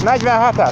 47-et?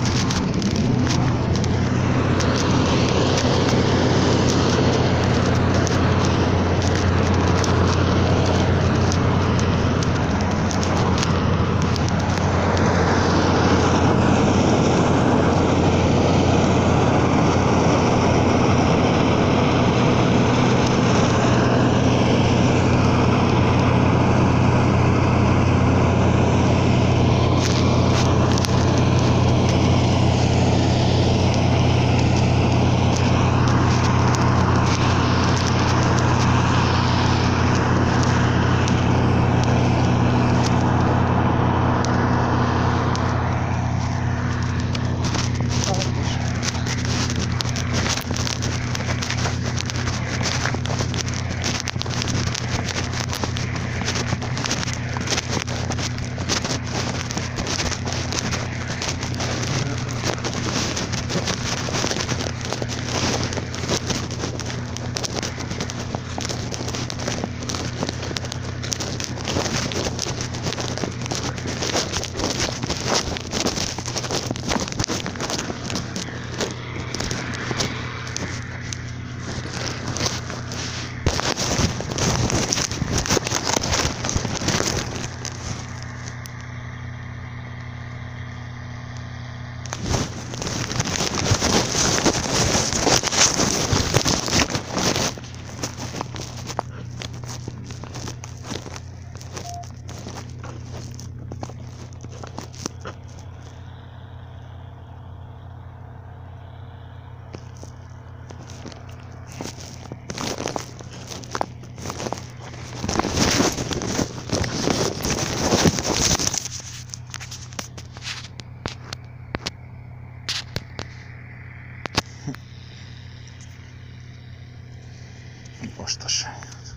Ostoság.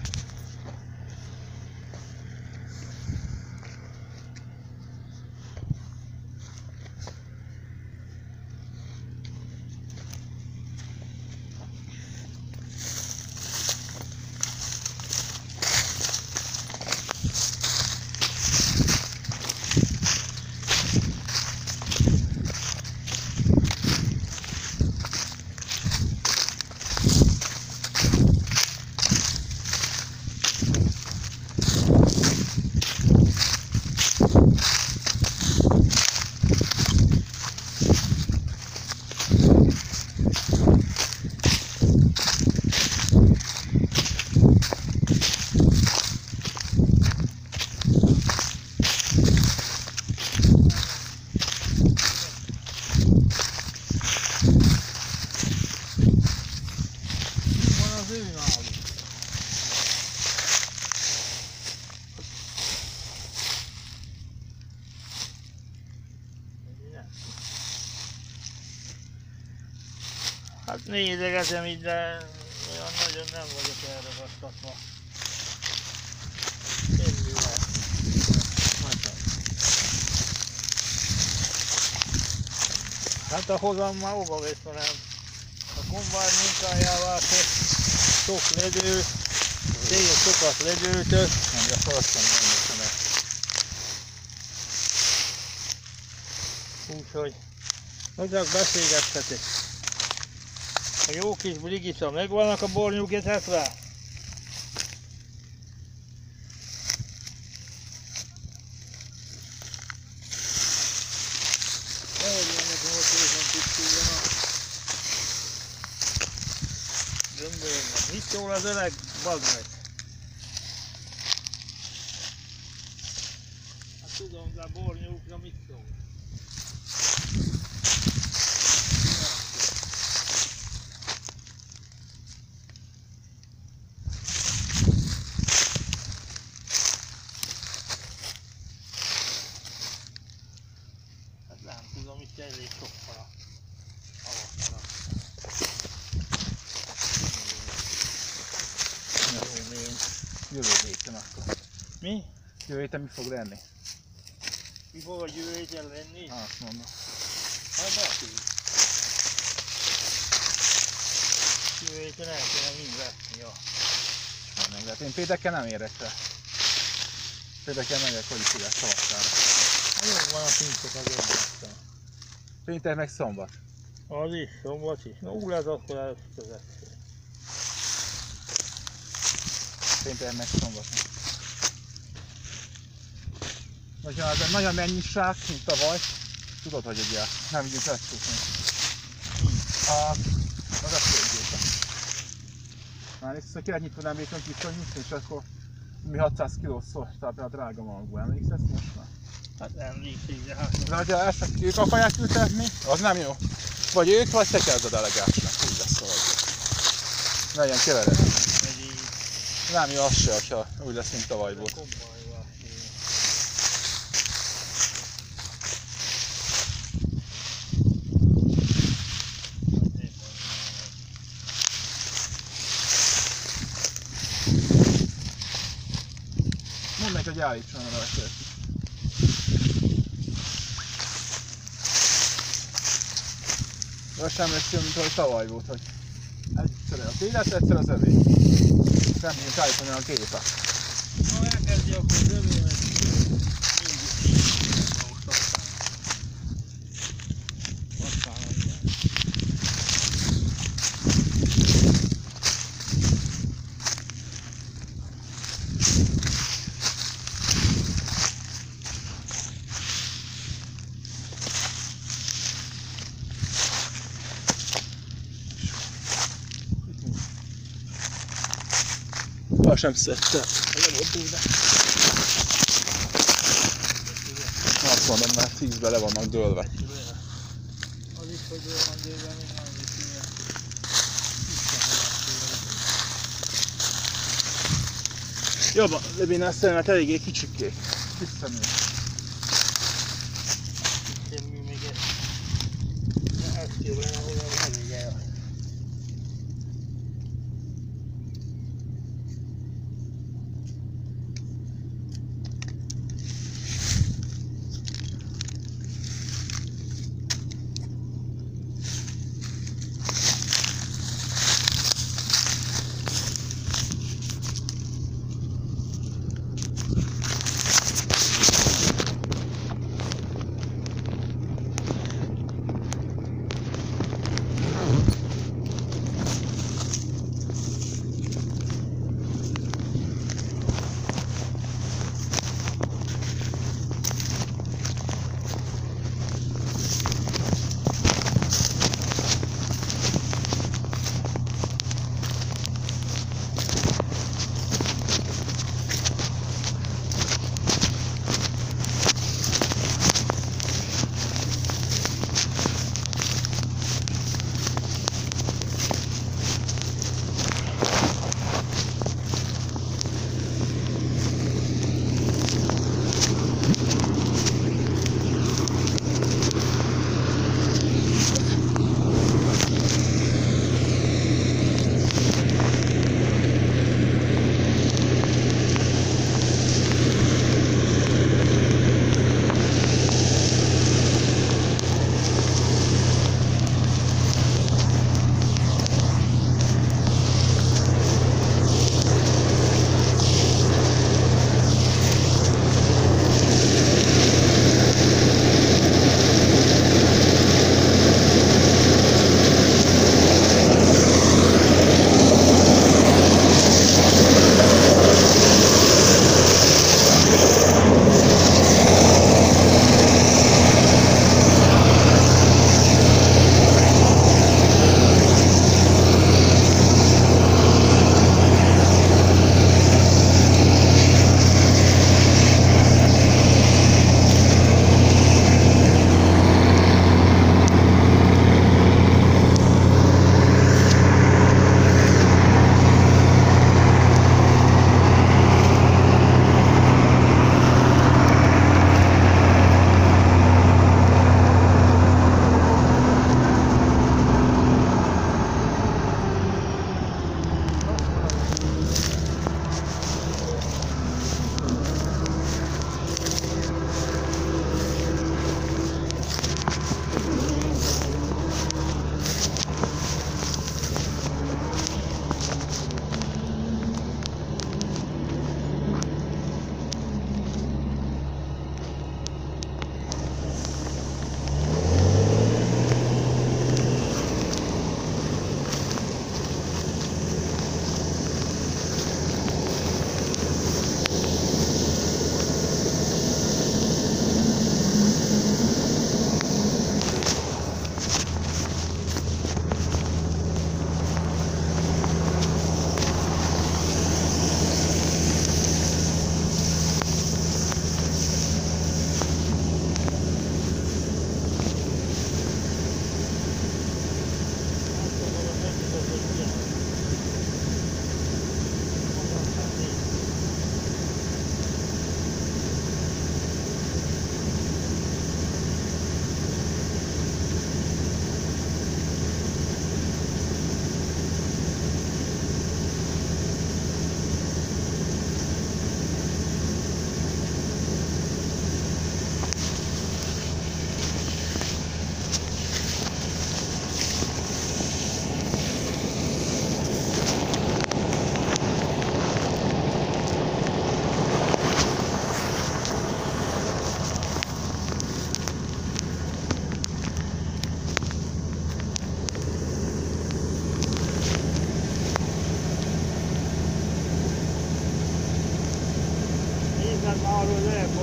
Hát nézegetem így, de olyan nagyon nem vagyok elragasztatva. Hát a hozam már hova vesz, hanem a kombány munkájával sok ledő, tényleg sokat ledőtök. Nem, de falasztom nem lesz. Úgyhogy csak beszélgettetek. A jó kis Brigitta, megvannak a bornyúk etetve? Nehogy nekem ott részen tisztuljon a gömbölyömnek. Mit szól az öreg? Bazd meg! Hát tudom, de a bornyúkra mit szól? Tudom, itt elég sokkal alatt. Jó, én jövő héten akkor. Mi? Jövő héten mi fog lenni? Mi fog a jövő héten lenni? Azt mondom. Hát bárki. Jövő héten el kéne mind veszni, ja. Nem lehet. Én pénteken nem érek rá. Pénteken megyek, hogy is ide tavaszára. Jó van a pincsok az ördögtől. Péntek meg szombat. Az is, szombat is. No, úgy lehet akkor elkövetni. Péntek meg szombat. Nagy a mennyiség, mint tavaly. Tudod, hogy ugye nem vigyünk lecsúszni. Az a főgépe. Már egyszer kellett nyitva, nem végül ki fog nyitni, és akkor mi 600 kilót szóltál be a drága magukból. Emlékszesz most már? Hát emlékszik, de hát... De ha ezt ők akarják ültetni, az nem jó. Vagy ők, vagy te kezd a delegásnak. Úgy lesz szóval. Ne legyen keveredni. Nem jó az se, hogyha úgy lesz, mint tavaly volt. Mondd meg, hogy állítson a rajta. Most sem lesz jó, mint ahogy tavaly volt, hogy egyszer a télet, egyszer az övé. Nem tudjuk állítani a gépet. Ha elkezdi, akkor az övé, mert mindig így most aztán igen. Ha sem szedte. Azt mondom, már 10-be le vannak dőlve. Az is, hogy jól van dőlve, még nem viszi el. Jobban, Lebénál szemet eléggé kicsikék. Visszaműr. Semmi még ezt. De ezt kéne, ahol nem elég.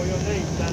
hogy az Isten.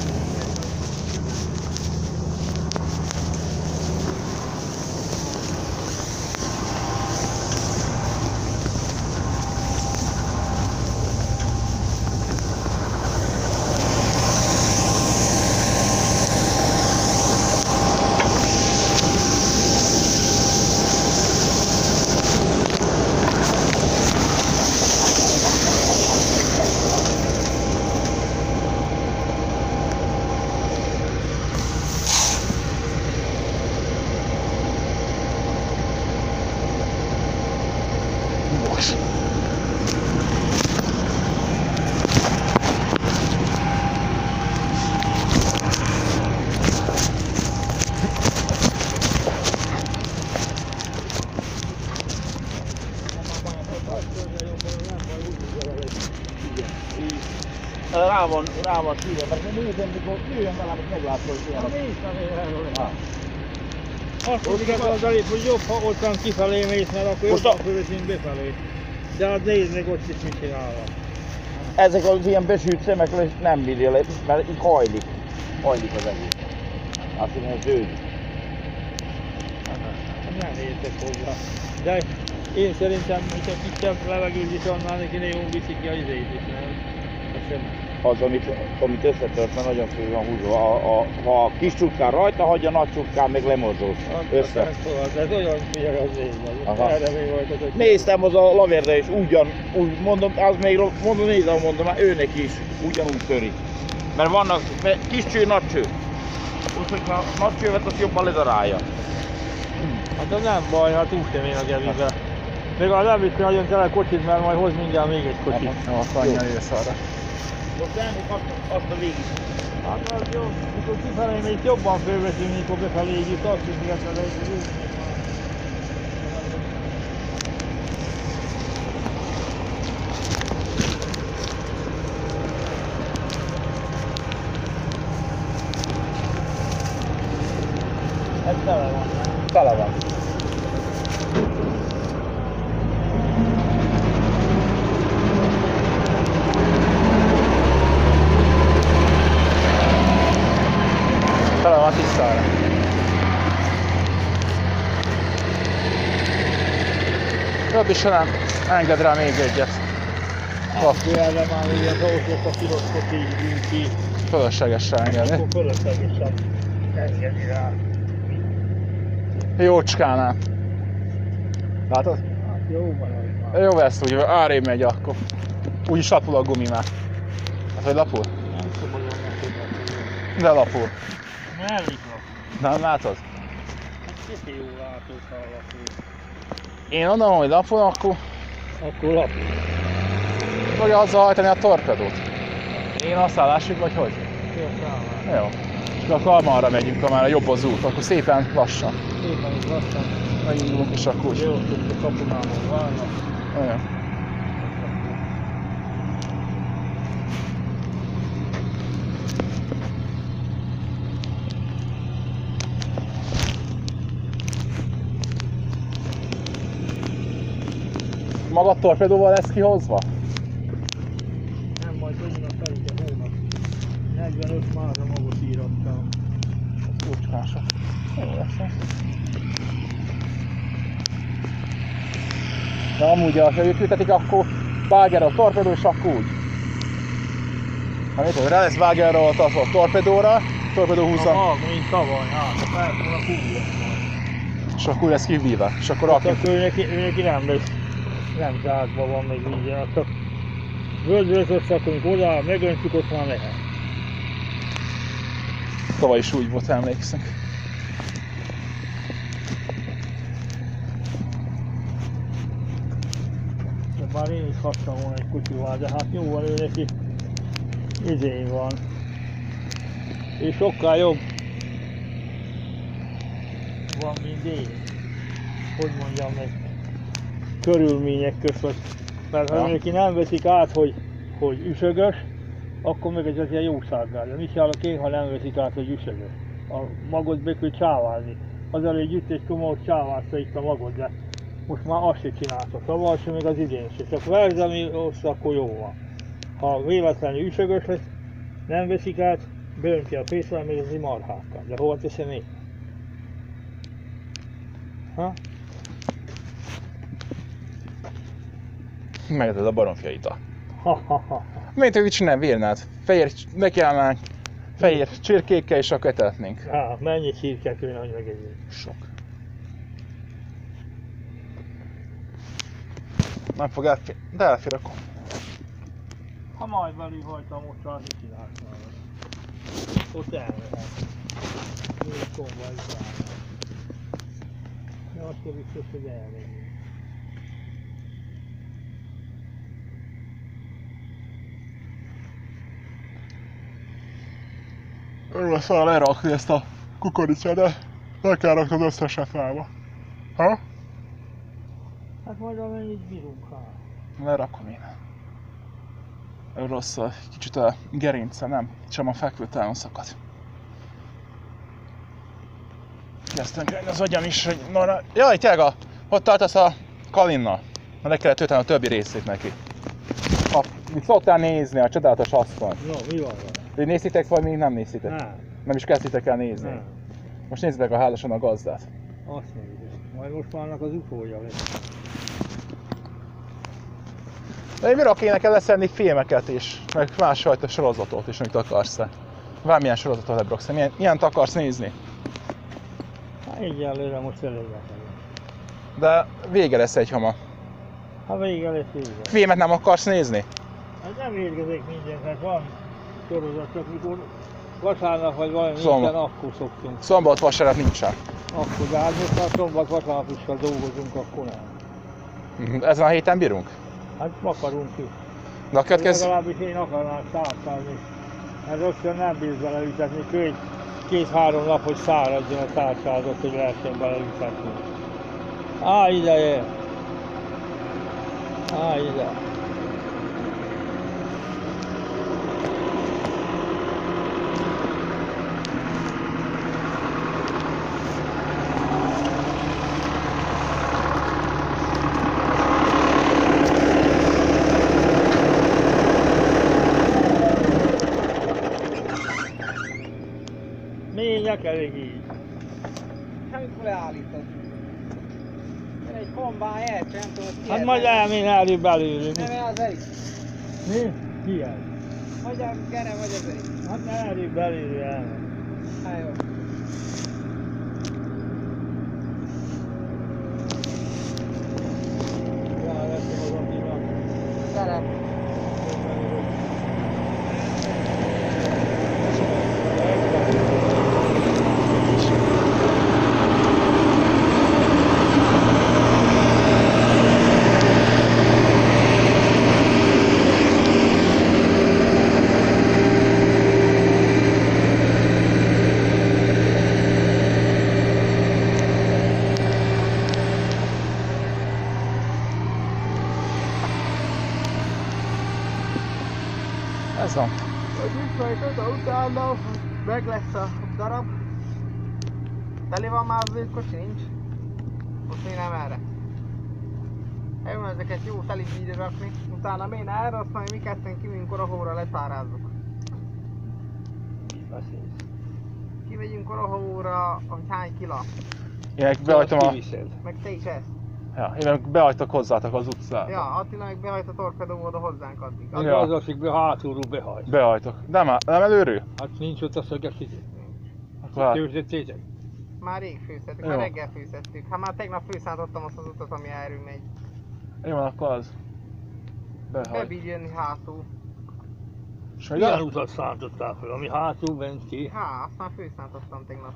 Rá van szíve, mert nézem, mikor jöjjön velem, hogy meglátszol, hogy ilyen. Azt mondjuk az elég, hogy jobb, ha ottan kifelé mész, mert akkor jobban fölös, mint befelé. De hát nézd meg ott is mit csinálnak. Ezek az ilyen besült szemekről nem bírja le, mert így hajlik. Hajlik az egész. Azt hiszem, hogy zöld. Nem értek hozzá. De én szerintem, hogyha kisebb levegőt is annál neki nagyon viszik ki a izét is, nem? Az, amit összetört, mert nagyon fő van húzva. Ha a kis csukkán rajta hagyja, nagy csukkán meg lemorzol. Össze. Ez olyan figyelj az én vagy. Erre még volt az, Néztem az a lavérre is, úgy mondom, az még mondom, nézem, mondom, már őnek is ugyanúgy töri. Mert vannak kis cső, nagy cső. Úgy, hogyha nagy csővet, az jobban ledarálja. Hát az nem baj, hát úgy sem én a gevibe. Még a nem vitt nagyon tele kocsit, mert majd hoz mindjárt még egy kocsit. Jó, akkor annyian jössz arra. Most elmúlt azt a végig. Hát az jó, mikor kifelé még jobban fölveszünk, mikor befelé jut, azt is illetve egy jó. Ez tele van, nem? Tele van. Tele van tisztára. Jobb is, ha nem enged rá még egyet. Erre már ilyen dolgok a piroszkot így ki. Fölösleges rá engedni. Akkor fölöslegesen engedni rá. Jócskánál. Látod? Hát jó van az már. Jó, ezt úgy arrébb megy akkor. Úgyis lapul a gumi már. Hát, hogy lapul? Nem szabad annak, hogy lapul. De lapul. Nem itt lapul. Nem látod? Hát kicsi jó látod, ha lapul. Én mondom, hogy lapul, akkor Akkor lapul. fogja azzal hajtani a torpedót. Én asszállásig vagy hogy? Jó, szállás. Jó. És akkor arra megyünk, amára jobb az út, akkor szépen lassan. Szépen is lassan. Megindulunk és akkor úgy. Jó, hogy a kapunában vannak. Olyan. Maga torpedóval lesz kihozva? Nem, majd olyan a felügye hónap. 45 márra magot írattam. Az kócskása. Jó lesz ez. De amúgy, ha ők ültetik, akkor vágerre a torpedó, és akkor úgy. Hát mit, rá lesz vágerre a torpedóra, torpedó húzza, A mag, mint tavaly, hát a felfognak úgy lesz majd. és akkor lesz kivívva. És akkor Hát rakjuk. akkor ő neki nem lesz. Nem zártban van még vízzel, hát csak völdröt összeakunk oda, megöntjük, ott már lehet. Tavaly is úgy volt, emlékszem. De bár én is hattam volna egy kocsival, de hát jó van, ő neki izén van. És sokkal jobb van, mint én. Hogy mondjam meg, körülmények között. Mert ha Ja. neki nem veszik át, hogy üsögös, akkor meg ez ilyen jó szárgál. Mit csinálok én, ha nem veszik át, hogy üsögös? A magot be kell csávázni. Az elég gyűjt egy komót csávázta itt a magot, de most már azt se csinálta. Tavaly sem, még az idén se. Csak verzemi össze, akkor jó van. Ha véletlenül üsögös lesz, Nem veszik át, bőnti a pészre, még az marhákkal. De hova teszem én? Ha? Megeded a baromfjaita. Ha. Miért hogy csinálni vérnát? Fehér, nekiállnánk, fehér csirkékkel és akkor etetnénk. Mennyi csirke kéne, hogy megegyünk? Sok. Nem fog elfér, de elfér akkor. Ha majd belül hagytam ott rá, mit csinálsz már? Ott elmehet. Még komba is elmehet. De akkor biztos, hogy elmegyünk. Örül fel lerakni ezt a kukoricát, de le kell rakni az összeset fába. Ha? Hát majd amennyit bírunk rá. Lerakom én. Rossz, kicsit a gerince, nem? Sem a fekvőtálon szakad. Kezdtem kérni az agyam is, hogy norra... Jaj, Tiaga! Hogy tartasz a Kalinnal? Le kellett tölteni a többi részét neki. Mit szoktál nézni, a csodálatos asszony? No, mi van vele? Hogy néztétek, vagy még nem néztétek? Nem. Nem is kezdtétek el nézni. Nem. Most nézzétek a házason a gazdát. Azt mondjuk. Majd most már annak az ufója lesz. De én mire kéne kell leszenni filmeket is, meg másfajta sorozatot is, amit akarsz-e. Bármilyen sorozatot lebraksz, milyent akarsz nézni. Hát egyelőre most elég lesz. De vége lesz egy hama. Ha vége lesz, vége. Filmet nem akarsz nézni? Hát nem érkezik mindent, hát van sorozat, csak mikor vasárnap vagy valami Szombat. nincsen, akkor szoktunk. Szombat, vasárnap nincsen. Akkor, de hát most már szombat, vasárnap is, ha dolgozunk, akkor nem. Ezen a héten bírunk? Hát akarunk ki. De a következő... Legalábbis én akarnám tárcálni. Hát rögtön nem bírsz beleütetni, hogy 2-3 nap, hogy száradjon a tárcsázat, hogy lehessen beleütetni. Ideje! Ide! Mények elég így. Amikor leállítod. Jön egy kombány, nem tudom, hogy ki Hát ez. majd elmény előbb belőlünk. Nem, az Erik. Mi? Ki ez? Magyar Gere vagy az Erik. Hát előbb belőlünk elmegy. Hát jó. Ráveszem az Andinak. Gyere. Ez van. Hogy visszajtod, utána meg lesz a darab. Teli van már az kocsi, nincs? Most még nem erre. Eljön ezeket jó teli vízre rakni, utána méne erre, azt majd mi ketten kimegyünk Orahóra, letárázzuk. Kimegyünk Orahóra, hogy hány kila. Én meg behajtom a... Meg te is ezt. Ja, én meg behajtok hozzátok az utcába. Ja, Attila meg behajt a torpedó oda hozzánk addig. Az Ja. az, akik hátulról behajt. Behajtok. De már nem előről? Hát nincs ott a szöges idő. Vár. Képzettétek? Már rég főztettük, Jó. már reggel főztettük. Hát már tegnap főszántottam azt az utat, ami erről megy. Jó, van, akkor az. Behajt. Bebír jönni hátul. És Milyen meg utat szántottál fel, ami hátul bent ki? Há, azt már főszántottam tegnap.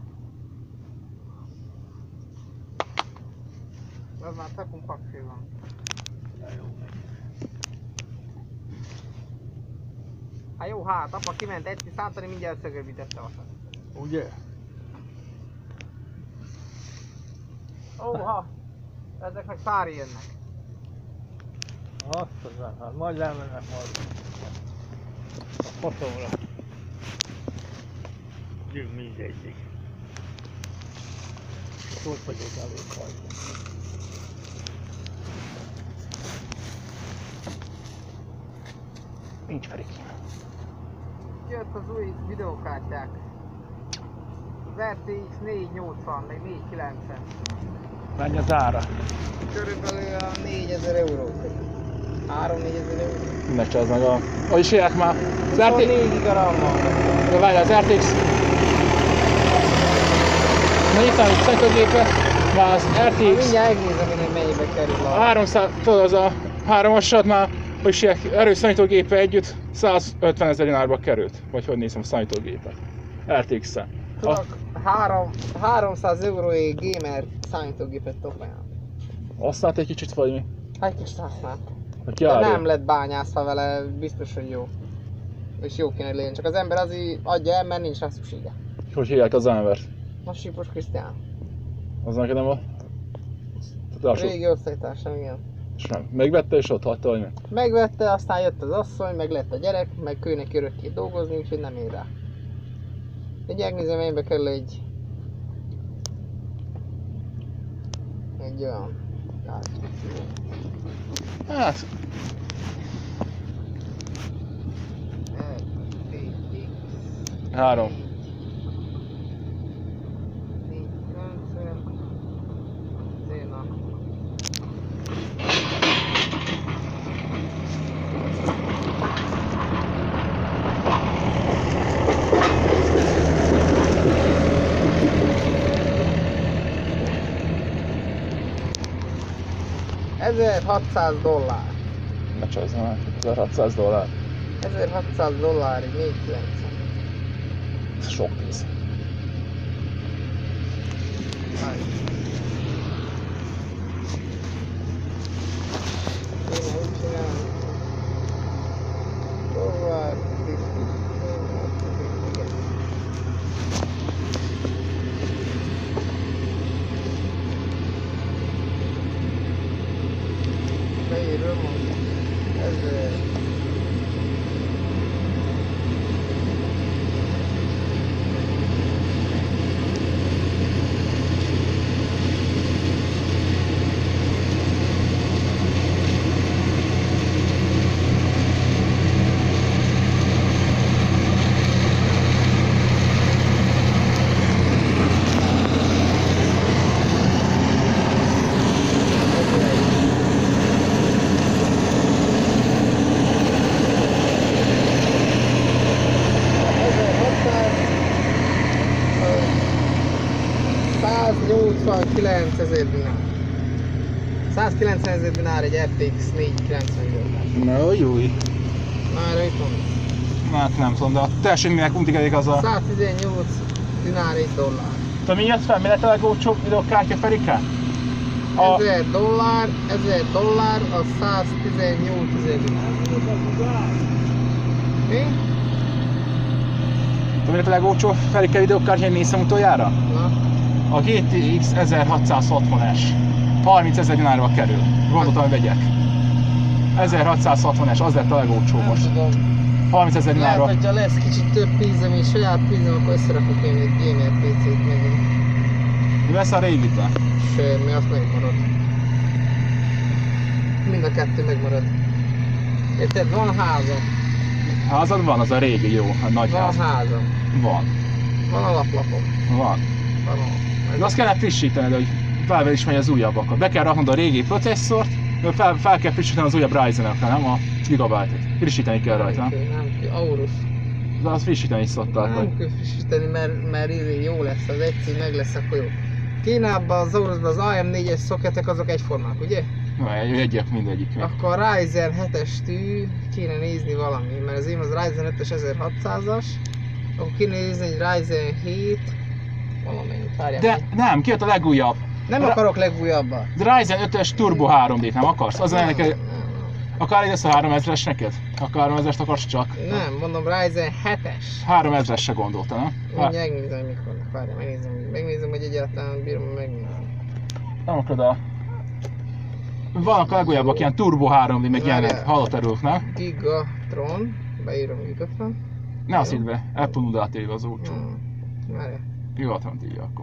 Az már tekunk pakfő van. Hát jó, hát apa kiment egy szántani, mindjárt szögöbítette azt. Ugye? Óha! Ezek meg szári jönnek. Azt az nem, hát majd lemennek majd. A faszomra. Gyünk mindegyik. Ott vagyok elég hajtva. nincs Ferik. jött az új videókártyák. Az RTX 480, meg 490. Mennyi az ára? Körülbelül a 4000 euró. 3-4 ezer euró. Ne csalsz meg a... Hogy is hívják már? Az RTX... 4 giga RAM van. De várj, az RTX... Na itt van egy számítógépet, már az RTX... Mindjárt megnézem, hogy mennyibe kerül a... 300, tudod, az a 3-asad már, hogy is hívják, erős számítógépe együtt 150 000 dinárba került. Vagy hogy nézem a számítógépet. RTX-en. Tudok 300 euróig gamer számítógépet topolni. Használt egy kicsit vagy mi? Hát kicsit használt. Hogy De járja? nem lett bányászva vele, biztos, hogy jó. És jó kéne, hogy legyen, csak az ember azért adja el, mert nincs rá szüksége. Hogy hívják az embert? Na, Sipos Krisztián. Az neked nem a... Társad? Régi osztálytársam, igen. És megvette és ott hagyta, vagy mi? Megvette, aztán jött az asszony, meg lett a gyerek, meg ő neki örökké dolgozni, úgyhogy nem ér rá. Egy megnézem, mennyibe kerül egy olyan Hát... RTX 3. 490 Zéna. $1600. Ne csalsz már, $1600. $1600 így 490. Ez sok pénz. Kéne úgy csinálni. Tovább, igen. Beírom, 1000. $190,000 $190,000 dinár egy RTX 490 Na júj. Már itt van. Hát nem tudom, de a teljesítménynek untigedik az a... 118 dinár $1. Te mi jött fel? Mi lett a legolcsóbb videókártya Ferike? A... $1000, az 118,000 dinár. Mi? Te mi lett a legolcsóbb Ferike videókártya, én néztem utoljára? Na? A GTX 1660-es. 30,000 dinárba kerül. Gondoltam, hogy vegyek. 1660-es, az lett a legolcsóbb Nem most. tudom. 30,000 Lehet, dinárba. hogyha lesz kicsit több pénzem és saját pénzem, akkor összerakok én egy gamer PC-t megint. Mi lesz a régitben? Semmi, azt megmarad. Mind a kettő megmarad. Érted? Van házam. Házad van, az a régi, jó, a nagy Van ház. házam. Van. Van alaplapom. Van. Van. De azt kellene frissítened, hogy felvel is megy az újabbakat. Be kell raknod a régi processzort, fel kell frissíteni az újabb Ryzen-ekre, nem a Gigabyte-et. Frissíteni kell rajta, nem? Nem kell, Aorus. De azt frissíteni is szokták, hogy... Nem kell frissíteni, mert jó lesz, az egyszer meg lesz, akkor jó. Kínában az Aorusban az AM4-es szoketek azok egyformák, ugye? Egyek mindegyik. Akkor a Ryzen 7-es tű kéne nézni valami, mert az én az Ryzen 5-es 1600-as, akkor kéne nézni egy Ryzen 7, valamennyit, várjál. De nem, kijött a legújabb. Nem akarok legújabbat. De Ryzen 5-ös Turbo 3D-t nem akarsz? Az Nem, neked... nem. Akár egy lesz a 3000-es neked? Akár 3000-est akarsz csak? Nem, mondom Ryzen 7-es. 3000-es se gondolta, nem? Mindjárt megnézem, hogy mikor. Várjál, megnézem, hogy egyáltalán bírom megnézni. Nem akarod a... Vannak a legújabbak ilyen Turbo 3D, meg ilyenek. Hallott erők, nem? Gigatron, beírom Gigatron. Ne azt hidd be, Apple Nudát éve az olcsó. Várjál. Gigatron írja akkor.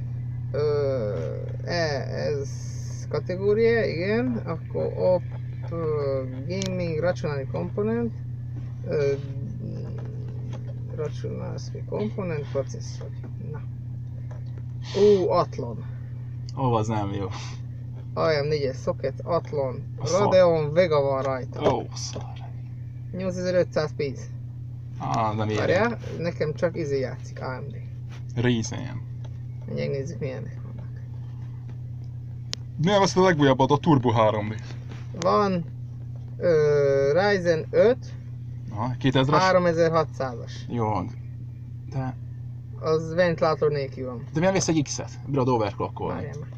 Ez kategória, igen. Akkor op gaming rational component. Rational komponent processzor. Na. Athlon. Az nem jó. AM4-es socket, Athlon. A szar. Radeon Vega van rajta. Szar. 8500 piece. Nem ilyen. Várjál, nekem csak játszik, AMD. Ryzen. Megnézzük milyenek vannak. Nem, azt a legújabbat, a Turbo 3D. Van Ryzen 5 2000-es? 3600-as. Jó van. De Az ventilátor nélkül van. miért vész egy X-et? Bírod overclockolni. Várjál már.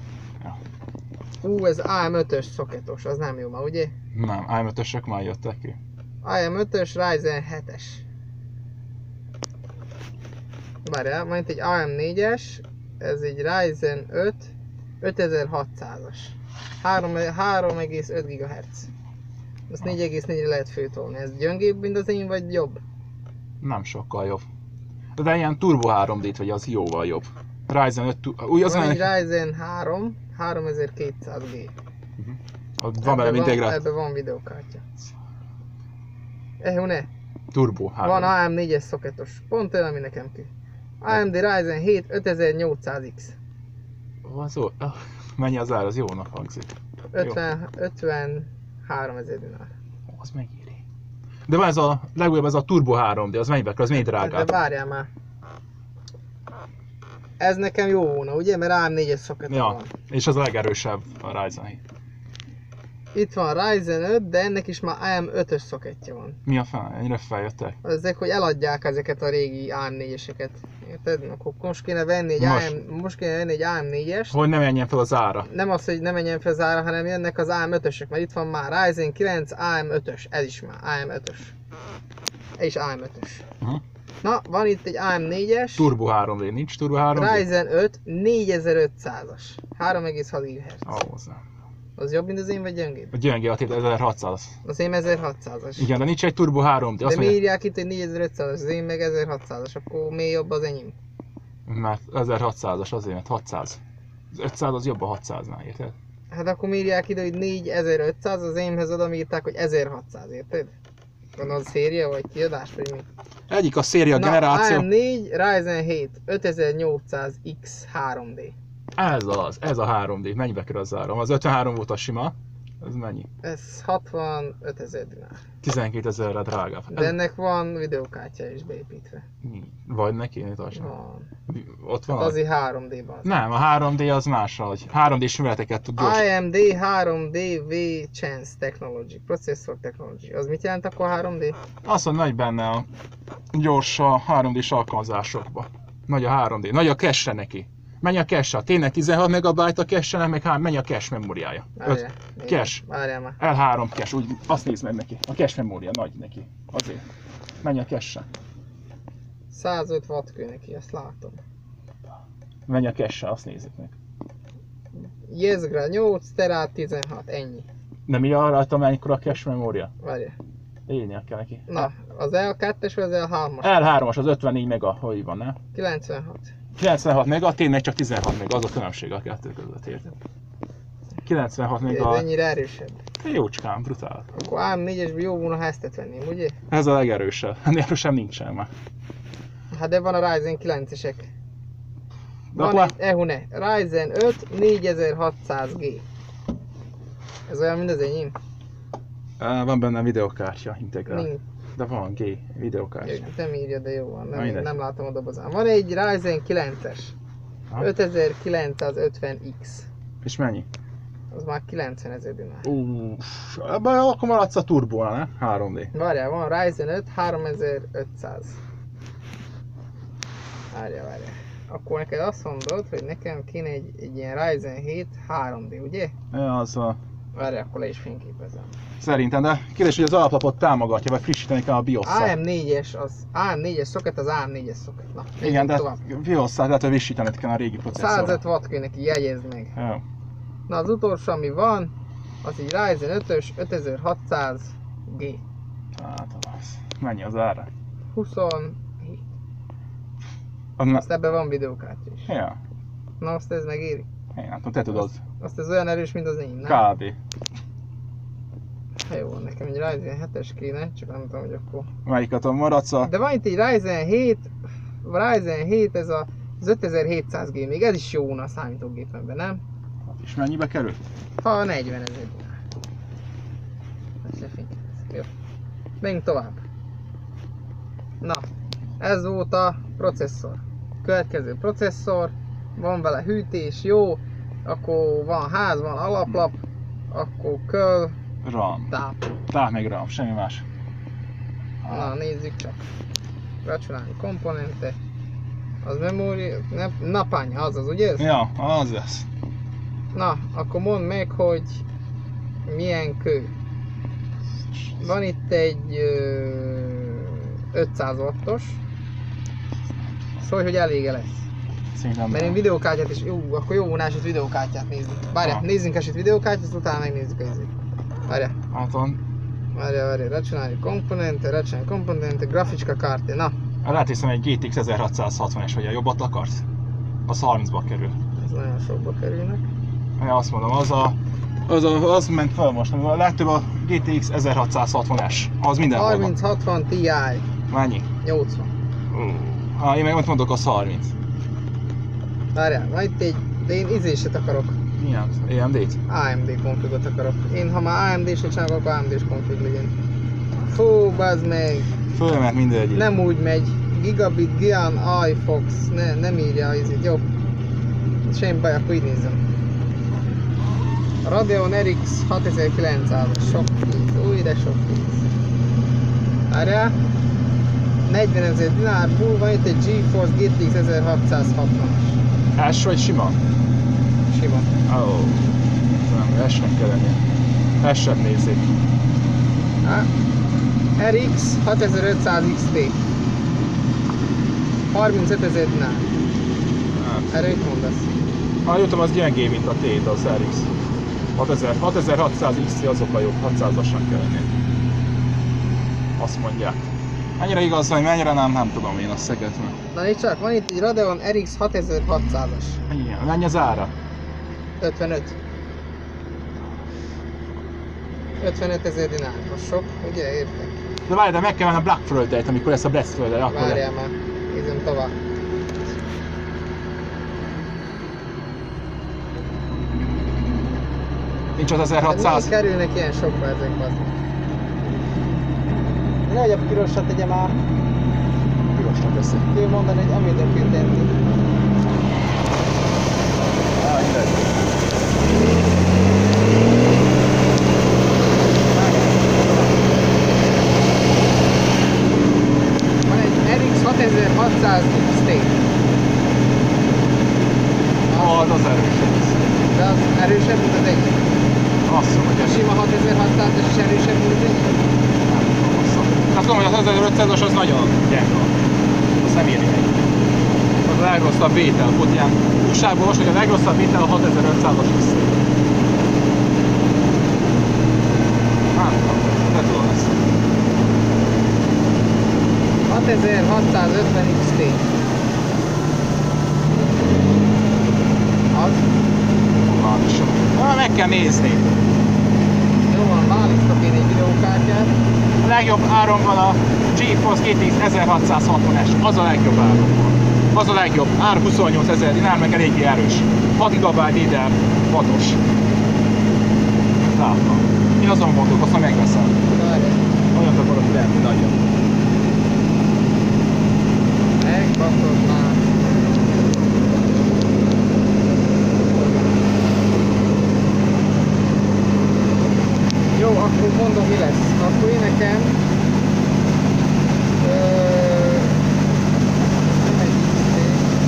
Ja. Ez AM5-ös szokettos, az nem jó ma, ugye? Nem, AM5-ösök már jöttek ki. AM5-ös, Ryzen 7-es. Várjál, majd egy AM4-es, ez egy Ryzen 5 5600-as. 3,5 GHz. Azt 4,4-re lehet főtolni. Ez gyöngébb, mint az én, vagy jobb? Nem sokkal jobb. De ilyen Turbo 3D-t vagy az jóval jobb. Ryzen 5, úgy az Van egy nem... Ryzen 3 3200G. Van bele integrált. Ebben van videókártya. Ne? Turbo 3D. Van AM4-es szokettos. Pont olyan, ami nekem ki. AMD Ryzen 7 5800X. Az ó... Mennyi az ár, az jónak hangzik. 53 000 dinár. Az megéri. De van ez a legújabb, ez a Turbo 3D, az mennyibe kerül, az még De drágább. várjál már. Ez nekem jó volna, ugye? Mert AM4-es szokettos Ja, van. és az a legerősebb a Ryzen 7. Itt van Ryzen 5, de ennek is már AM5-ös szoketje van. Mi a fel? Ennyire feljöttek? Ezek, hogy eladják ezeket a régi AM4-eseket. Érted? Akkor most kéne venni egy AM4-est. Hogy nem menjen fel az ára. Nem az, hogy ne menjen fel az ára, hanem jönnek az AM5-ösök, mert itt van már Ryzen 9 AM5-ös, ez is már AM5-ös. Ez is AM5-ös. Na, van itt egy AM4-es. Turbo 3D, nincs Turbo 3D? Ryzen 5 4500-as. 3,6 GHz. Az nem. Az jobb, mint az én, vagy gyöngébb? A gyönge a 1600. Az én 1600-as. Igen, de nincs egy Turbo 3D. De Azt mi mondja, írják itt, hogy 4500-as, az én meg 1600-as, akkor mi jobb az enyém? mert 1600-as azért, mert 600. Az 500 az jobb a 600-nál, érted? Hát akkor mi írják ide, hogy 4500, az énhez oda írták, hogy 1600, érted? Van az széria, vagy kiadás, vagy mi? Egyik a széria generáció. AM4 Ryzen 7 5800X 3D. Ez a 3D. Mennyibe kerül az ára? Az 53 volt a sima. Ez mennyi? Ez 65 000 dinár. 12 000-re drágább. De ennek van videókártya is beépítve. Vagy neki, én tartsam. Van. Ott van? Azért 3D-ban. Nem, a 3D az máshogy. 3D-s műveleteket tud gyors. AMD 3D V Chance Technology, Processor Technology. Az mit jelent akkor 3D? Azt mondja, nagy benne a gyors a 3D-s alkalmazásokba. Nagy a 3D. Nagy a cache neki. Mennyi a cache-a? Tényleg 16 MB a cache-e, meg mennyi a cache memóriája? Várjál. Cache. Várjál már. L3 cache, úgy azt nézd meg neki. A cache memória nagy neki. Azért. Mennyi a cache-e? 105 wattkő neki, ezt látom. Mennyi a cache-e, azt nézzük meg. Jezgra 8, Terát 16, ennyi. De mi arra rajta mennyikor a cache memória? Várjál. Írnia kell neki. Na, az L2-es vagy az L3-as? L3-as, az 54 mega, hogy van, ne? 96. 96 mega, tényleg csak 16 mega, az a különbség a kettő között, érted? 96 Ez mega, ennyire erősebb. jócskán, brutál. Akkor AM4-esből jó volna, ha ezt venném, ugye? Ez a legerősebb, ennél erősebb nincsen már. Hát de van a Ryzen 9-esek. De Van akkor egy EHUNE, Ryzen 5 4600G. Ez olyan, mint az enyém? van benne videokártya integrál. Nincs. De van G videokártya. Nem írja, de jó van. Na, mindegy. Nem látom a dobozán. Van egy Ryzen 9-es. Aha. 5950X. És mennyi? Az már 90 000 dinár. Ebben akkor maradsz a turbónál, ne? 3D. Várjál, van Ryzen 5 3500. Várjál. Akkor neked azt mondod, hogy nekem kéne egy ilyen Ryzen 7 3D, ugye? Ja, az a... Várjál, akkor le is fényképezem. Szerintem, de kérdés, hogy az alaplapot támogatja, vagy frissíteni kell a BIOS-szal. AM4-es szoket, az AM4-es szoket. Na, Igen, de tovább. BIOS-szal lehet, hogy frissíteni kell a régi processzorra. 105 watt kell neki, jegyezd meg. Jó. Na az utolsó, ami van, az egy Ryzen 5-ös 5600G. Hát az. Mennyi az ára? 27. Na, Azt ebben van videókártya is. ja. Na azt ez megéri. Én nem tudom, te tudod. Azt ez olyan erős, mint az én, nem? Kb. Jó, nekem egy Ryzen 7-es kéne, csak nem tudom, hogy akkor... Melyiket a maradsz a... De van itt egy Ryzen 7, ez az 5700G, még ez is jó a számítógépemben, nem? És mennyibe kerül? Ha 40 000. Jó. Menjünk tovább. Na, ez volt a processzor. Következő processzor, van vele hűtés, jó, akkor van ház, van alaplap, akkor köl, RAM. táp. Táp meg RAM, semmi más. Na, nézzük csak. Gratulálni komponente. Az memória, napánya, azaz, ugye ez? Ja, az lesz. Na, akkor mondd meg, hogy milyen kő. Van itt egy 500 wattos. Szólj, hogy elége lesz. Szerintem Mert én videókártyát is, jó, akkor jó vonású videókártyát nézzük. Várjál, Ah. nézzünk eset videókártyát, utána megnézzük a izét. Várjál, Hát van. várjál, racionális komponente, grafiska kártya, na. Lehet hiszem egy GTX 1660-es, vagy a jobbat akarsz? Az 30-ba kerül. Ez nagyon sokba kerülnek. Ja, azt mondom, az ment fel most, a legtöbb a GTX 1660-es. Az mindenhol van. 3060 Ti, Mennyi? 80. Én meg ott mondok, az 30. Várjál, van itt egy, de én izéset akarok. Milyen? AMD-t? AMD konfigot akarok. Én ha már AMD-set csinálok, akkor AMD-s konfig legyen. Fú, bazd meg! Fölment mindegyik. Nem úgy megy. Gigabit, Gian, iFox, nem írja az itt, jó? Semmi baj, akkor így nézem. Radeon RX 6900-as, sok pénz, új de sok pénz. Várjál. 40 000 dinárból van itt egy GeForce GTX 1660-as. S vagy sima? Sima. Oh. Nem, S-nek kell lennie. S-et nézzék. RX 6500 XT. 35 000 dinár. Erről mit mondasz? Ha jutom, az gyengébb, mint a T, az RX. 6600 XT azok a jobb, 600-asnak kell lennie. Azt mondják. Mennyire igaz, vagy mennyire nem tudom én a szeget. Na nézd csak, van itt egy Radeon RX 6600-as. Mennyi az ára? 55. 55 000 dinár. Most sok, ugye? Értek. De várj, de meg kell menni a Black Friday-t, amikor lesz a Black Friday, akkor Várjál már, nézzem tovább. nincs az Hát 1600. miért kerülnek ilyen sokba ezek, bazd meg? Nehogy a pirosat tegye már. Pirosra beszél. Kell mondani, hogy amit kell tenni. Van egy RX 6600 XT. Az erősebb. De az erősebb, mint az egyik. Azt mondom, hogy A sima 6600-as is erősebb, mint az egyik. azt tudom, hogy az 1500-as az nagyon gyenge. Azt nem éri meg. Az a legrosszabb vétel. Ott ilyen újságból most, hogy a legrosszabb vétel a 6500-as lesz. Nem tudom, ne tudom ezt. 6650 XT. Az? Meg kell nézni. Jó van, választok én egy videókártyát. A legjobb áron van a GeForce GTX 1660-es. Az a legjobb áron van. Az a legjobb. Ár 28 000 dinár, meg eléggé erős. 6 GB DDR6-os. Látom. Én azon mondok, azt megveszem. Várjál. Olyat akarok lenni nagyon. Megbaszod már. Jó, akkor mondom mi lesz. Akkor én nekem nem egy XT.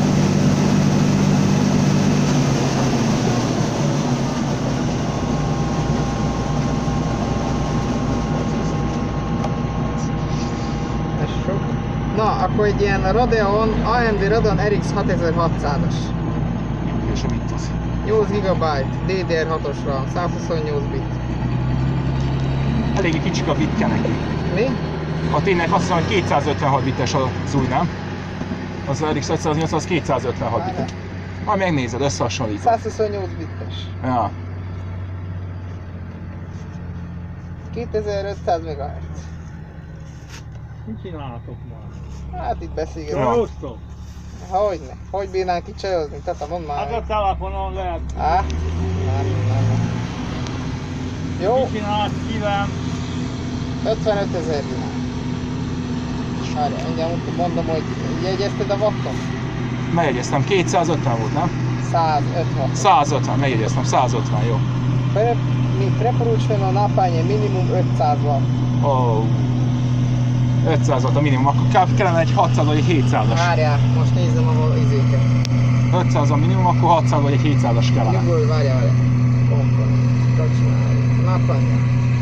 Ez sok. Na, akkor egy ilyen Radeon, AMD Radeon RX 6600-as. És mit az? 8 GB DDR6-os RAM, 128 bit. Eléggé kicsik a bitke neki. Mi? Ha tényleg azt mondom, hogy 256 bites az új, nem? Az RX 508 az 256 bites. Majd megnézed, összehasonlítod. 128 bites. Ja. 2500 MHz. Mit csináltok már? Hát itt beszélgetünk. Csajosztok? Hogyne? Hogy bírnánk ki csajozni? Tata, mondd már. Hát a telefonon lehet. Á? Nem. Jó, Mit csinálsz kíván? 55 000 dinár. Várjál, mindjárt mondom, hogy jegyezted a wattot? Megjegyeztem, 250 volt, nem? 150. 150, megjegyeztem, 150, jó. Mi preporučeno napajanje minimum 500 watt. Oh. 500 volt a minimum, akkor kellene egy 600 vagy egy 700-as. Várjál, most nézem a izéket. 500 a minimum, akkor 600 vagy egy 700-as kellene. Nyugodj, várjál. Komponent, kacsmári, napajanje.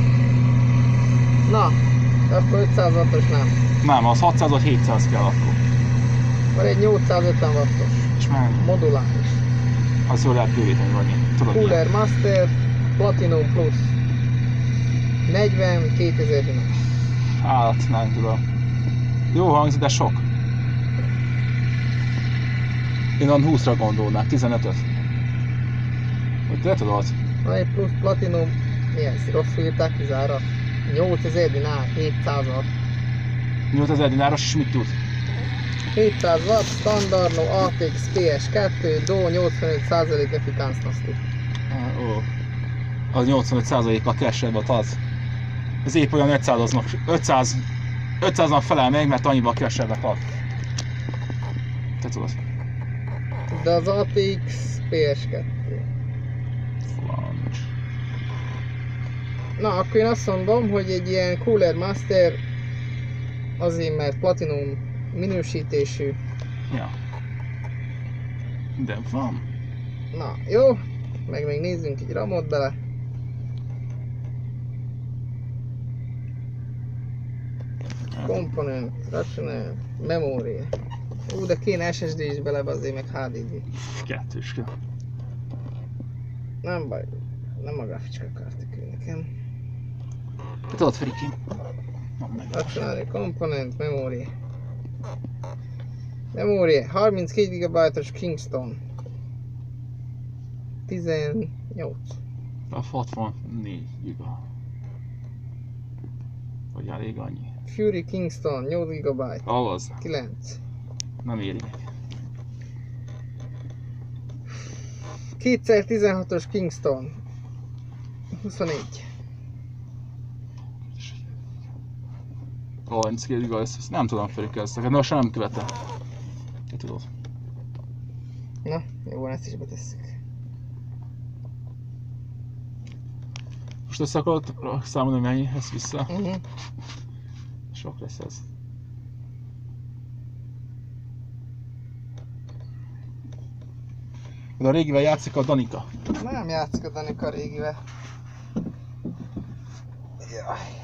Na, akkor 500 wattos nem. Nem, az 600 vagy 700 kell akkor. Van egy 850 wattos. És már Moduláris. az jól lehet bővíteni, vagy tudod Cooler Master Platinum Plus. 42 000 dinár. Hát, nem tudom. Jó hangzik, de sok. Én olyan 20-ra gondolnák, 15-öt. Hogy te tudod? Van egy plusz Platinum, milyen rosszul írták ki zárat. 8000 dinár, 700 watt. 8000 dináros, és mit tud? 700 watt, standard, no ATX PS2, DO 85% efficancnosti. Ó. Az 85%-kal kevesebbet az. Az épp olyan 500-nak felel meg, mert annyival kevesebbet ad. Te tudod. De az ATX PS2. Flancs. Na, akkor én azt mondom, hogy egy ilyen Cooler Master azért, mert Platinum minősítésű. Ja. De van. Na, jó, meg még nézzünk egy ramot bele. Komponent, rational, memory. De kéne SSD is bele, azért meg HDD. Kettős kell. Nem baj, nem a graficska kártya kell nekem. Te tudod, Friki. Van meg. Rational komponent, memory. Memory, 32 GB-os Kingston. 18. A 64 giga. Vagy elég annyi. Fury Kingston, 8 GB. Ahhoz 9. nem éri meg. 2x16-os Kingston. 24. 32 giga, ezt nem tudom felikezni, de most sem nem követem. Te tudod. Na, jó, van, ezt is betesszük. Most össze akarod számolni, mennyi ez vissza? Uh-huh. Sok lesz ez. De a régivel játszik a Danika. Nem játszik a Danika régivel. Jaj.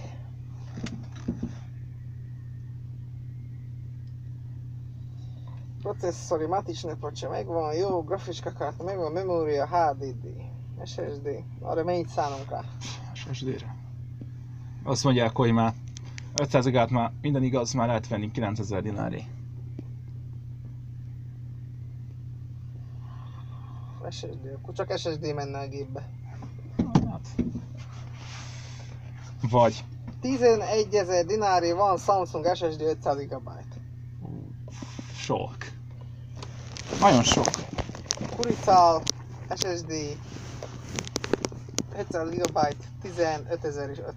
Processzori, Maticsne pacsa megvan, jó, grafiska kártya megvan, memória, HDD, SSD. Arra mennyit szánunk rá? SSD-re. Azt mondják, hogy már 500 gigát már minden igaz, már lehet venni 9000 dináré. SSD, akkor csak SSD menne a gépbe. Hát. Vagy 11 000 dináré van Samsung SSD 500 GB. sok. Nagyon sok. Kuricál SSD 500 GB 15.500.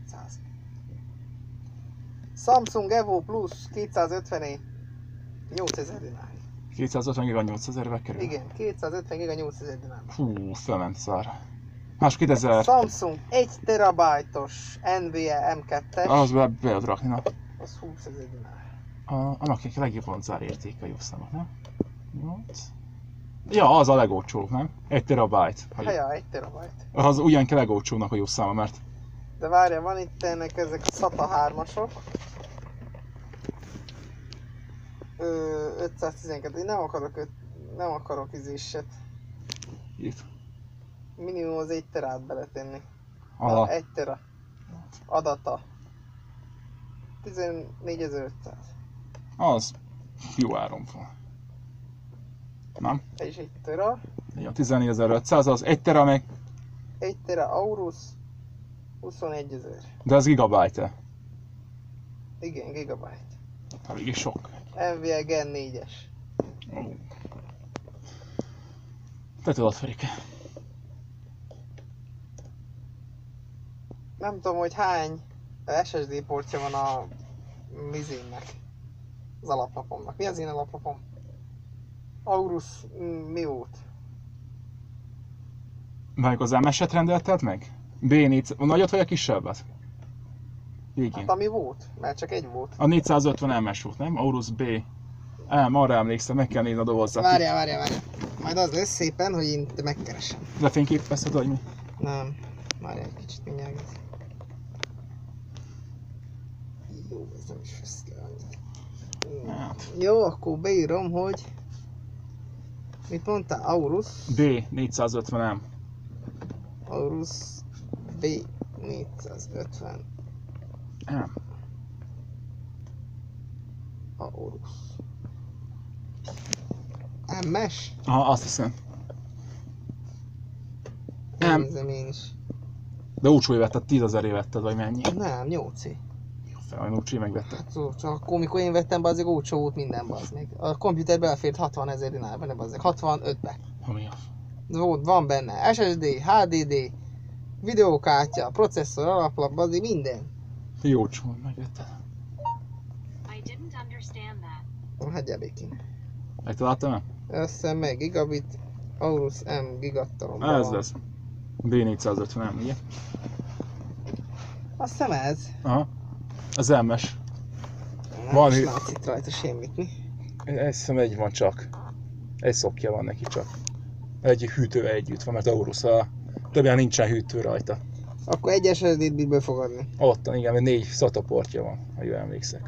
Samsung Evo Plus 250 8000 dinár. 250 giga 8000-be kerül? Igen, 250 GB 8000 dinár. Fú, felment szar. Más 2000. Samsung 1 terabájtos NVMe M2-es, Ahhoz be rakni, na. az 20 000 dinár. Annak a legjobban zárértéke jobb számok, nem? 8. Ja, az a legolcsóbb, nem? 1 terabyte. Ja, 1 terabájt. Az ugyan kell legolcsóbbnak a jó száma, mert De várja, van itt ennek ezek a SATA 3-asok. 512, én nem akarok izéset. itt. Minimum az 1 terát beletenni. Ala. 1 tera. Adata. 14.500. Az jó áron van. Nem? Ez is 1 tera. Ja, 14500, az 1 tera meg 1 tera Aorus. 21 000. De az gigabyte-e? Igen, gigabyte. Elég is sok. Nvidia Gen 4-es. Te tudod, Ferike. Nem tudom, hogy hány SSD portja van a Mizénnek. Az alaplapomnak. Mi az én alaplapom? Aorus mi volt? Melyik az MS-et rendelted meg? B4... A nagyot vagy a kisebbet? Igen. Hát ami volt, mert csak egy volt. A 450 MS volt, nem? Aorus B. Arra emlékszem, meg kell nézni a dobozzat. Várjál. Majd az lesz szépen, hogy én te megkeresem. Lefényképezted, vagy mi? Nem. Várjál egy kicsit mindjárt. Jó, ez nem is vesz ki annyit. Hát. Jó, akkor beírom, hogy... Mit mondtál? Aorus? B 450M. Aorus B 450. M. Aorus. MS? Aha, azt hiszem. Nézem én is. De úcsúi vetted, 10 000 vetted, vagy mennyi? Nem, 8 Jó fel, hogy úcsúi megvetted. Hát szó, csak akkor, mikor én vettem be, azért olcsó volt minden, bazd meg. A komputer belefért 60 000 dinár benne, bazd meg. 65-be. Ami az? Van benne SSD, HDD, videókártya, processzor, alaplap, bazd, minden. Te jó úcsúi megvetted. I didn't understand that. Hagyjál békén. Megtaláltam el? Össze meg gigabit, Aorus M gigattalomban Ez van. lesz. B450M, ugye? Azt hiszem ez. Aha. Az MS. Nem Van is hű- látszik rajta semmit, mi? Azt hiszem egy van csak. Egy szokja van neki csak. Egy hűtővel együtt van, mert Aorus a többen nincsen hűtő rajta. Akkor egy SSD-t bír befogadni. Ottan, igen, mert 4 SATA portja van, ha jól emlékszek.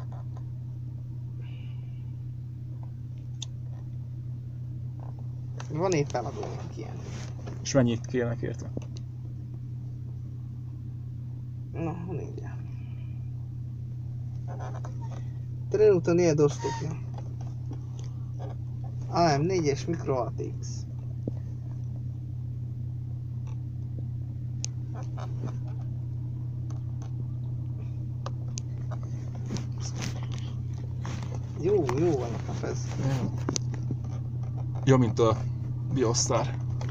Van épp eladónak ilyen. És mennyit kérnek érte? Na, négyel. Trenutno nije dostupno. AM4-es Micro ATX. Jó van a kafez. Jó, mint a Biostar.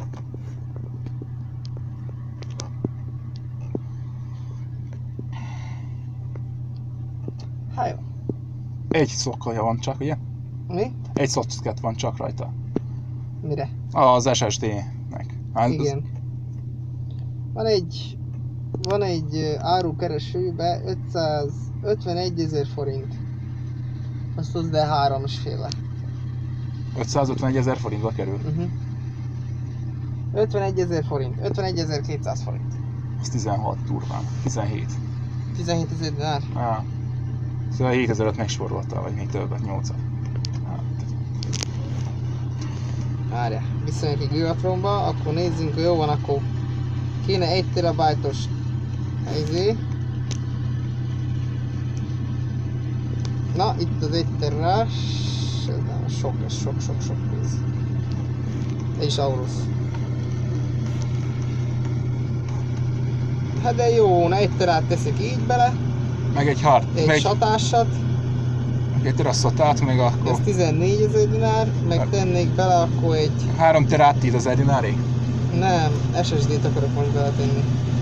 Hát jó. Egy szokkalja van csak, ugye? Mi? Egy szocket van csak rajta. Mire? Az SSD-nek. Hát Igen. Van egy árukeresőbe 551 000 forint. Azt hozd el 3,5. 551 000 forintba kerül. 51 000 forint. 51 200 forint. Az 16 durván. 17. 17 000 dinár. Szóval 7000-et megsporoltál, vagy még többet, 8-at. Várjál, visszamegyek egy Gigatromba, akkor nézzünk, hogy jó van, akkor kéne 1 terabájtos helyzé. Na, itt az 1 terás. Ez nem sok, ez sok pénz. És Aorus. Hát de jó, na 1 terát teszek így bele, Meg egy hard, egy satássat, meg egy teraszotát, meg ez akkor 14 000 dinár, meg tennék bele akkor egy, 3 terát 10 000 dinárig. nem, SSD-t akarok most beletenni.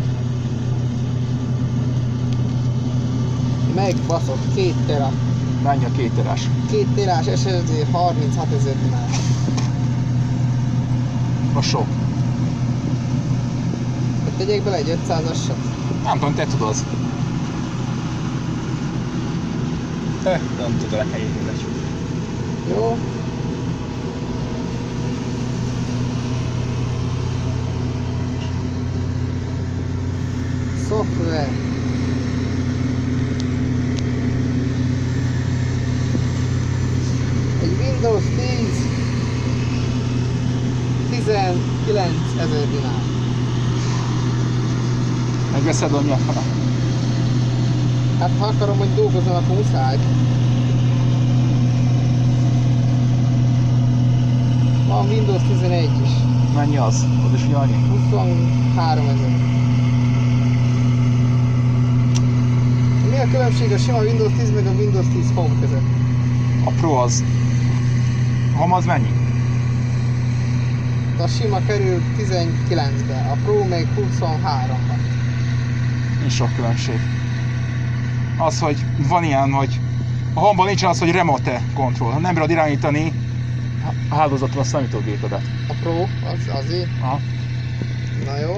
Meg baszott, 2 tera. Mennyi a 2 terás? 2 terás SSD 36 000 dinár. A sok. Tegyek bele egy 500-asat. Nem tudom, te tudod. Te nem tudod a helyén lecsúl. Jó. Szoftver. Egy Windows 10 19 000 dinár. Megveszed, hogy mi a fele? Hát ha akarom, hogy dolgozom, akkor muszáj. Van Windows 11 is. Mennyi az? Az is annyi? 23 000. különbség a sima Windows 10 meg a Windows 10 Home között? A Pro az... Home az mennyi? A sima kerül 19-be, a Pro meg 23-ba. Nincs sok különbség. Az, hogy van ilyen, hogy a Home-ban nincs az, hogy remote control. Ha nem bírod irányítani a hálózatról a számítógépedet. A Pro, azért. Aha. Na jó.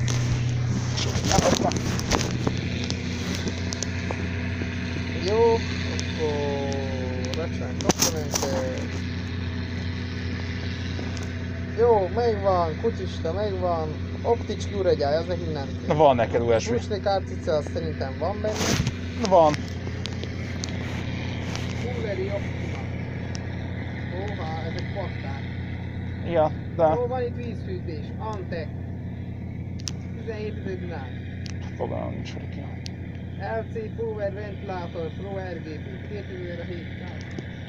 Jó, akkor recsán komponentek. Jó, megvan, kucsista megvan, optics gyúregyáj, az nekünk nem kell. Van neked USB. Switchnek árcica, az szerintem van benne. Van. Fulleri Optima. Óha, ezek patták. Ja, de Ó, van itt vízfűtés, Antec. 17 dinár. fogalmam nincs, hogy ki. LC Power Ventilátor Pro RGB 2700.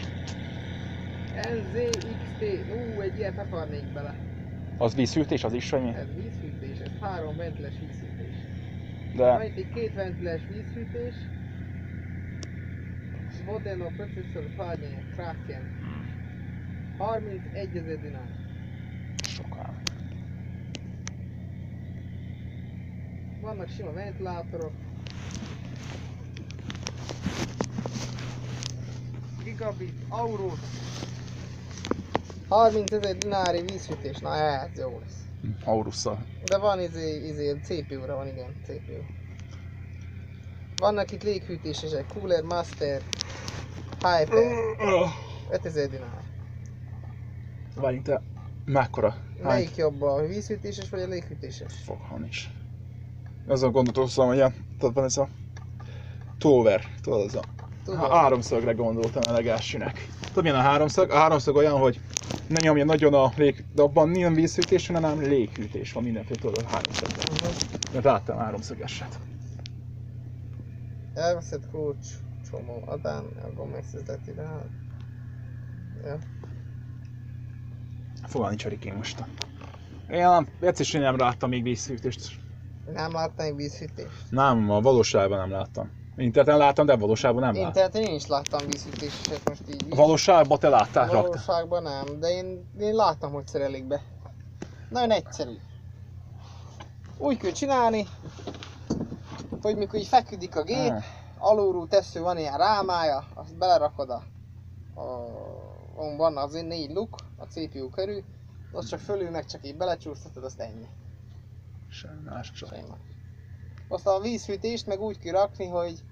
NZXT, egy ilyet akarnék bele. Az vízhűtés, az is, vagy mi? Ez vízfűtés, ez 3 ventiles vízfűtés. De Van itt egy 2 ventiles vízfűtés. Modelo Processor Fagner Kraken. 31 000 dinár. sokkal. Vannak sima ventilátorok. Gigabit, Auros. 30 000 dinári vízfűtés, na ez jó lesz. Aurusszal. De van CPU-ra van, igen, CPU. Vannak itt léghűtésesek, Cooler Master, Hyper, 5000 dinár. Várjunk, te mekkora? Melyik jobb, a vízhűtéses vagy a léghűtéses? Fogalmam is. Azon gondolkoztam, hogy tudod, van ez a tower, tudod, az a háromszögre gondoltam a legelsőnek. Tudod milyen a háromszög? A háromszög olyan, hogy ne nyomja nagyon a lég, de abban nem vízhűtés, hanem léghűtés van mindenféle, tudod, a háromszögben. Mert láttam háromszögeset. Elveszett kulcs, csomó, Adán, akkor megszerzett ide. Ja. Fogalmam nincs, hogy én most. Én egyszer nem láttam még vízhűtést. Nem láttam egy vízhűtést. Nem, a valóságban nem láttam. Interneten láttam, de a valóságban nem láttam. Interneten én is láttam vízhűtéseset most így. A valóságban te láttál? Raktál? Valóságban nem, de én láttam, hogy szerelik be. Nagyon egyszerű. Úgy kell csinálni, hogy mikor így feküdik a gép, alulról tesző van ilyen rámája, azt belerakod van az 4 luk a CPU körül, azt csak fölül meg csak így belecsúsztatod, azt ennyi. Semmi más csak. Semmi. Aztán a vízfűtést meg úgy kell rakni, hogy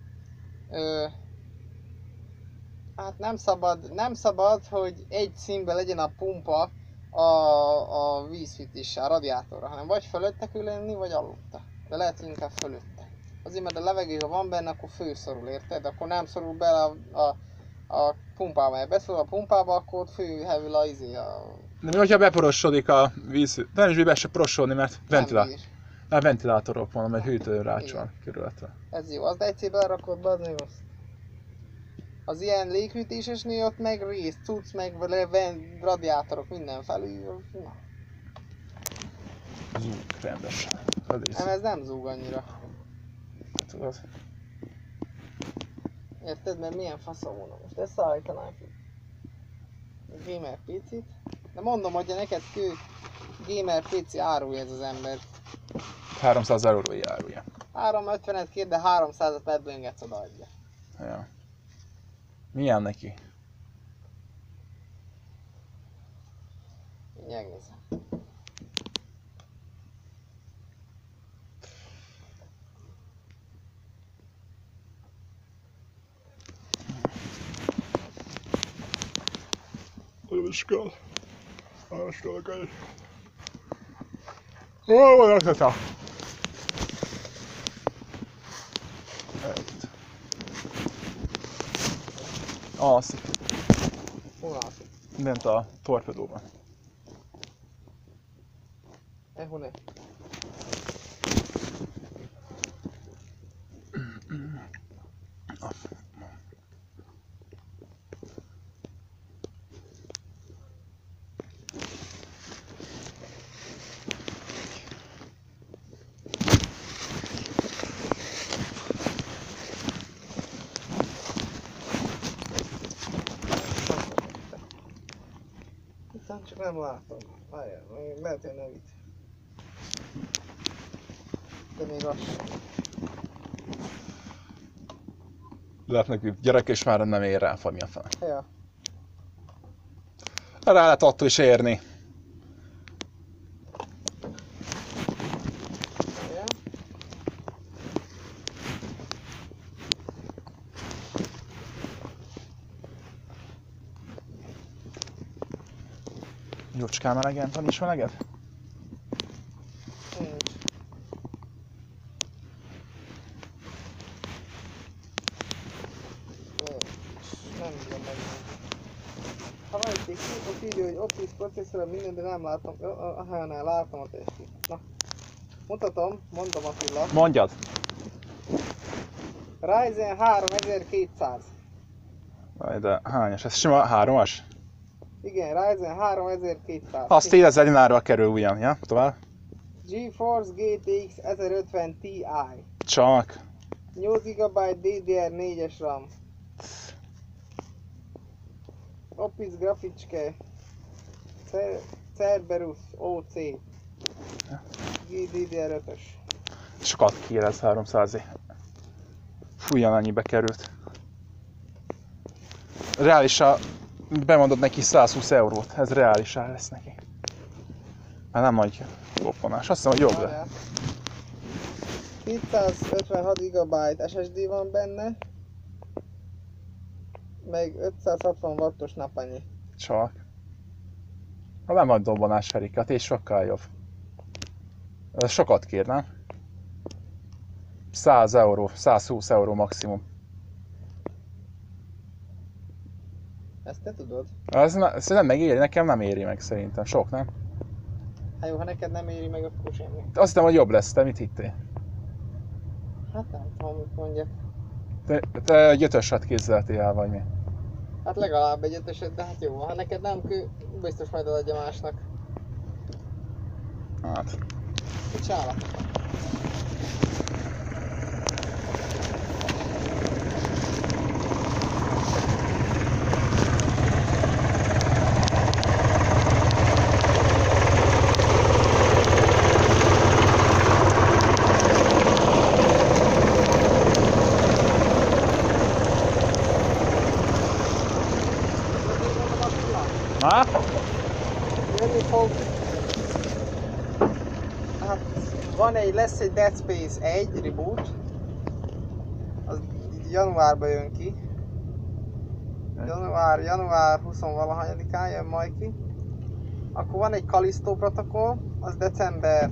hát nem szabad, hogy egy színben legyen a pumpa a vízfűtéssel, a radiátorra, hanem vagy fölötte kell lenni, vagy alulta. De lehet, hogy inkább fölötte. Azért, mert a levegő, ha van benne, akkor főszorul, érted? Akkor nem szorul bele a pumpába, ha beszorul a pumpába, akkor ott főhevül a De mi, hogyha beporosodik a víz, de nem is be se porosodni, mert ventilátorok van, mert hűtőrács van körülötte. Ez jó, azt egyszer belerakod be, az még azt. Az ilyen léghűtésesnél ott meg rész, cucc, meg radiátorok minden felül. Na. Zúg rendesen. Nem, ez nem zúg annyira. Tudod? Érted, mert milyen faszom volna most? Összeállítanánk Gamer PC-t. De mondom, hogy neked kő Gamer PC árulja ez az ember. 300 eurói árulja. 350-et kér, de 300-at medböngetsz odaadja. Ja. Milyen neki? Megnézem. Olyan is kell. Olyan is kell akár. Hol van a tata? Alszik. Hol alszik? Bent a torpedóban. Hol ne? Nem látom. Várjál, lehet, hogy nem itt. De még az sem. Lehet neki gyerek és már nem ér rá, mi a fel. Ja. Rá lehet attól is érni. Ja. Jócskán melegen, van is meleged? Nincs. Nem bírom meg. Ha van egy kis ott írja, hogy Office processzor minden, de nem látom. Ne, látom a testi. Na. Mutatom, mondom Attila. Mondjad! Ryzen 3200. De hányas? Ez sima 3-as? Igen, Ryzen 3200. Azt 10 000 dinárba kerül ugyan, ja? Tovább? GeForce GTX 1050 Ti. Csak. 8 GB DDR4-es RAM. Office graficske. Cerberus OC. DDR5-ös. Sokat kér ez 300 -é. Fújjan, annyibe került. Reálisan bemondod neki 120 eurót, ez reálisan lesz neki. Már nem nagy koppanás, azt hiszem, hogy jobb le. 256 GB SSD van benne, meg 560 wattos napanyi. Csak. Ha nem nagy dobbanás, Ferikat, és sokkal jobb. Ez sokat kér, nem? 100 euró, 120 euró maximum. Ezt te tudod? Ez nem megéri, nekem nem éri meg szerintem, sok, nem? Hát jó, ha neked nem éri meg, akkor semmi. Azt hittem, hogy jobb lesz, te mit hittél? Hát nem tudom, mit mondjak. Te egy ötöset kézzeltél el, vagy mi? Hát legalább egy ötöset, de hát jó, ha neked nem, biztos majd adja másnak. Hát. Mit csinálok? Na? Jönni fog. Hát lesz egy Dead Space 1 reboot. Az januárban jön ki. Január 20-valahanyadikán jön majd ki. Akkor van egy Callisto protokoll, az december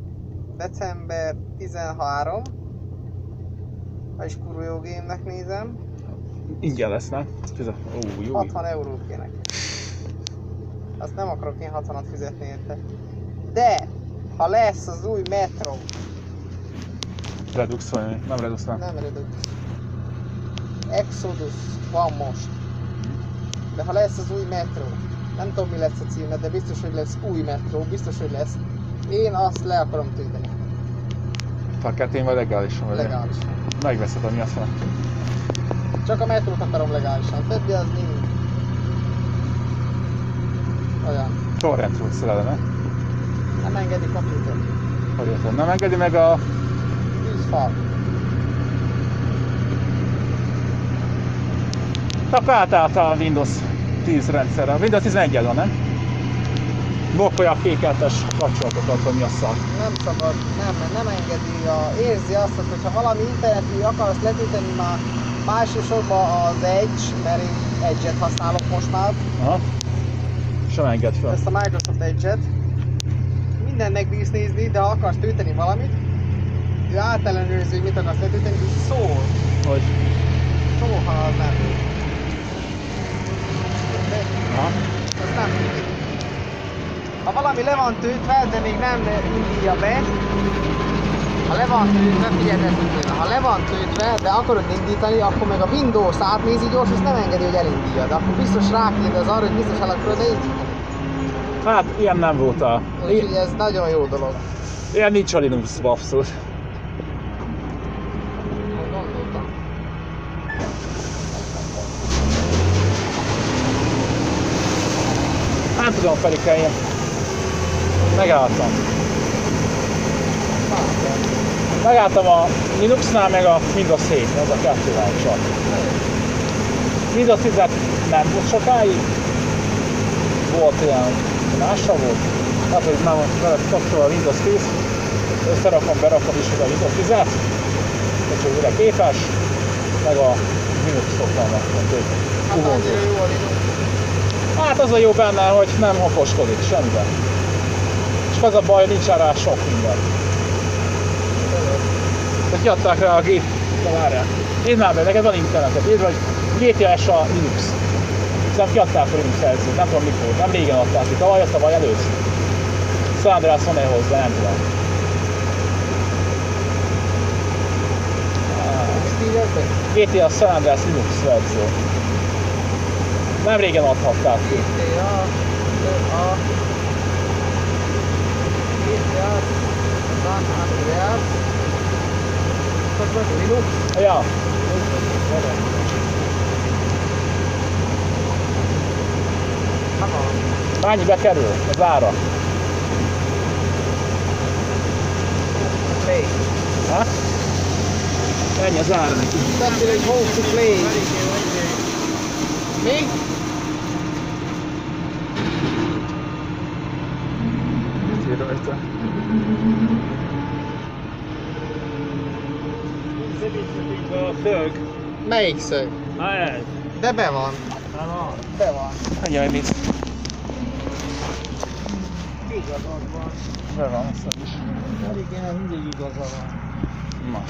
13. Ha is kurva jó game-nek nézem. Ingyen lesz, nem? Jó. 60 eurót kéne. Azt nem akarok én 60-at fizetni érte. De, ha lesz az új Metro. Redux vagy nem Redux, nem? Nem Redux. Exodus van most. De ha lesz az új Metro, nem tudom mi lesz a címe, de biztos, hogy lesz új Metro, biztos, hogy lesz. Én azt le akarom tölteni. Paketén vagy legálisan vagy? Legálisan. Megveszed, mi azt van? Csak a Metrót akarom legálisan, többi az nincs. Olyan. Torrentről szerelem, ne? Nem engedi komputer. Hogy érted? Nem engedi meg a... Tűzfal. Akkor átálltál a Windows 10 rendszerre. Windows 11 van, nem? Blokkolja a kékeltes kapcsolatokat, vagy mi a szar? Nem szabad, nem engedi. Érzi azt, hogy ha valami internetű akarsz letölteni már elsősorban az Edge, mert én Edge-et használok most már. Aha. Sem enged fel. Ezt a Microsoft Edge-et. Mindennek bírsz nézni, de ha akarsz tölteni valamit, ő átellenőrzi, hogy mit akarsz letölteni, és szól. Hogy? Szól, ha az nem jó. Aha. Azt nem tudjuk. Ha valami le van töltve, de még nem indulja be, ha le van töltve, figyeld ezt, ha le van töltve, de akarod indítani, akkor meg a Windows átnézi gyors, és nem engedi, hogy elindulja. De akkor biztos rákérdez arra, hogy biztos el akarod indítani. Hát, ilyen nem voltál. Úgyhogy ez nagyon jó dolog. Ilyen nincs a Linuxban abszolút. Gondoltam. Hát, tudom, Ferike, én megálltam. Megálltam a Linuxnál, meg a Windows 7, az a kettővel csak. Windows 10-et nem volt sokáig. Volt ilyen másra volt. Hát, hogy már vele kapcsolva a Windows 10. Összerakom, berakom is a Windows 10-et. Úgyhogy ide képes. Meg a Linux-ok vannak. Hát az a jó benne, hogy nem haposkodik semmiben. És az a baj, nincs rá sok minden. De kiadták rá a gép, várjál. Nézd már be, neked van internetet, nézd vagy GTS a Linux. Szerintem kiadták a Linux verziót, nem tudom mikor, nem régen adták ki, tavaly először. San Andreas van-e hozzá, nem tudom. GTA San Andreas Linux verzió. Nem régen adhatták ki. GTA San Andreas. Linux. Ja. Mennyibe kerül az ára? Play. Ha? Mennyi az ára neki? That's egy home to play. Mi? Mit ír rajta? A szög. Melyik szög? Hát ez. De be van. Be van. Jaj, mit? Igazad van. Be van, azt is. Pedig én mindig igaza van. Na.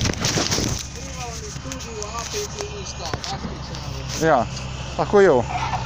Valami stúdió, APG install, azt mit csinálod? Ja, akkor jó.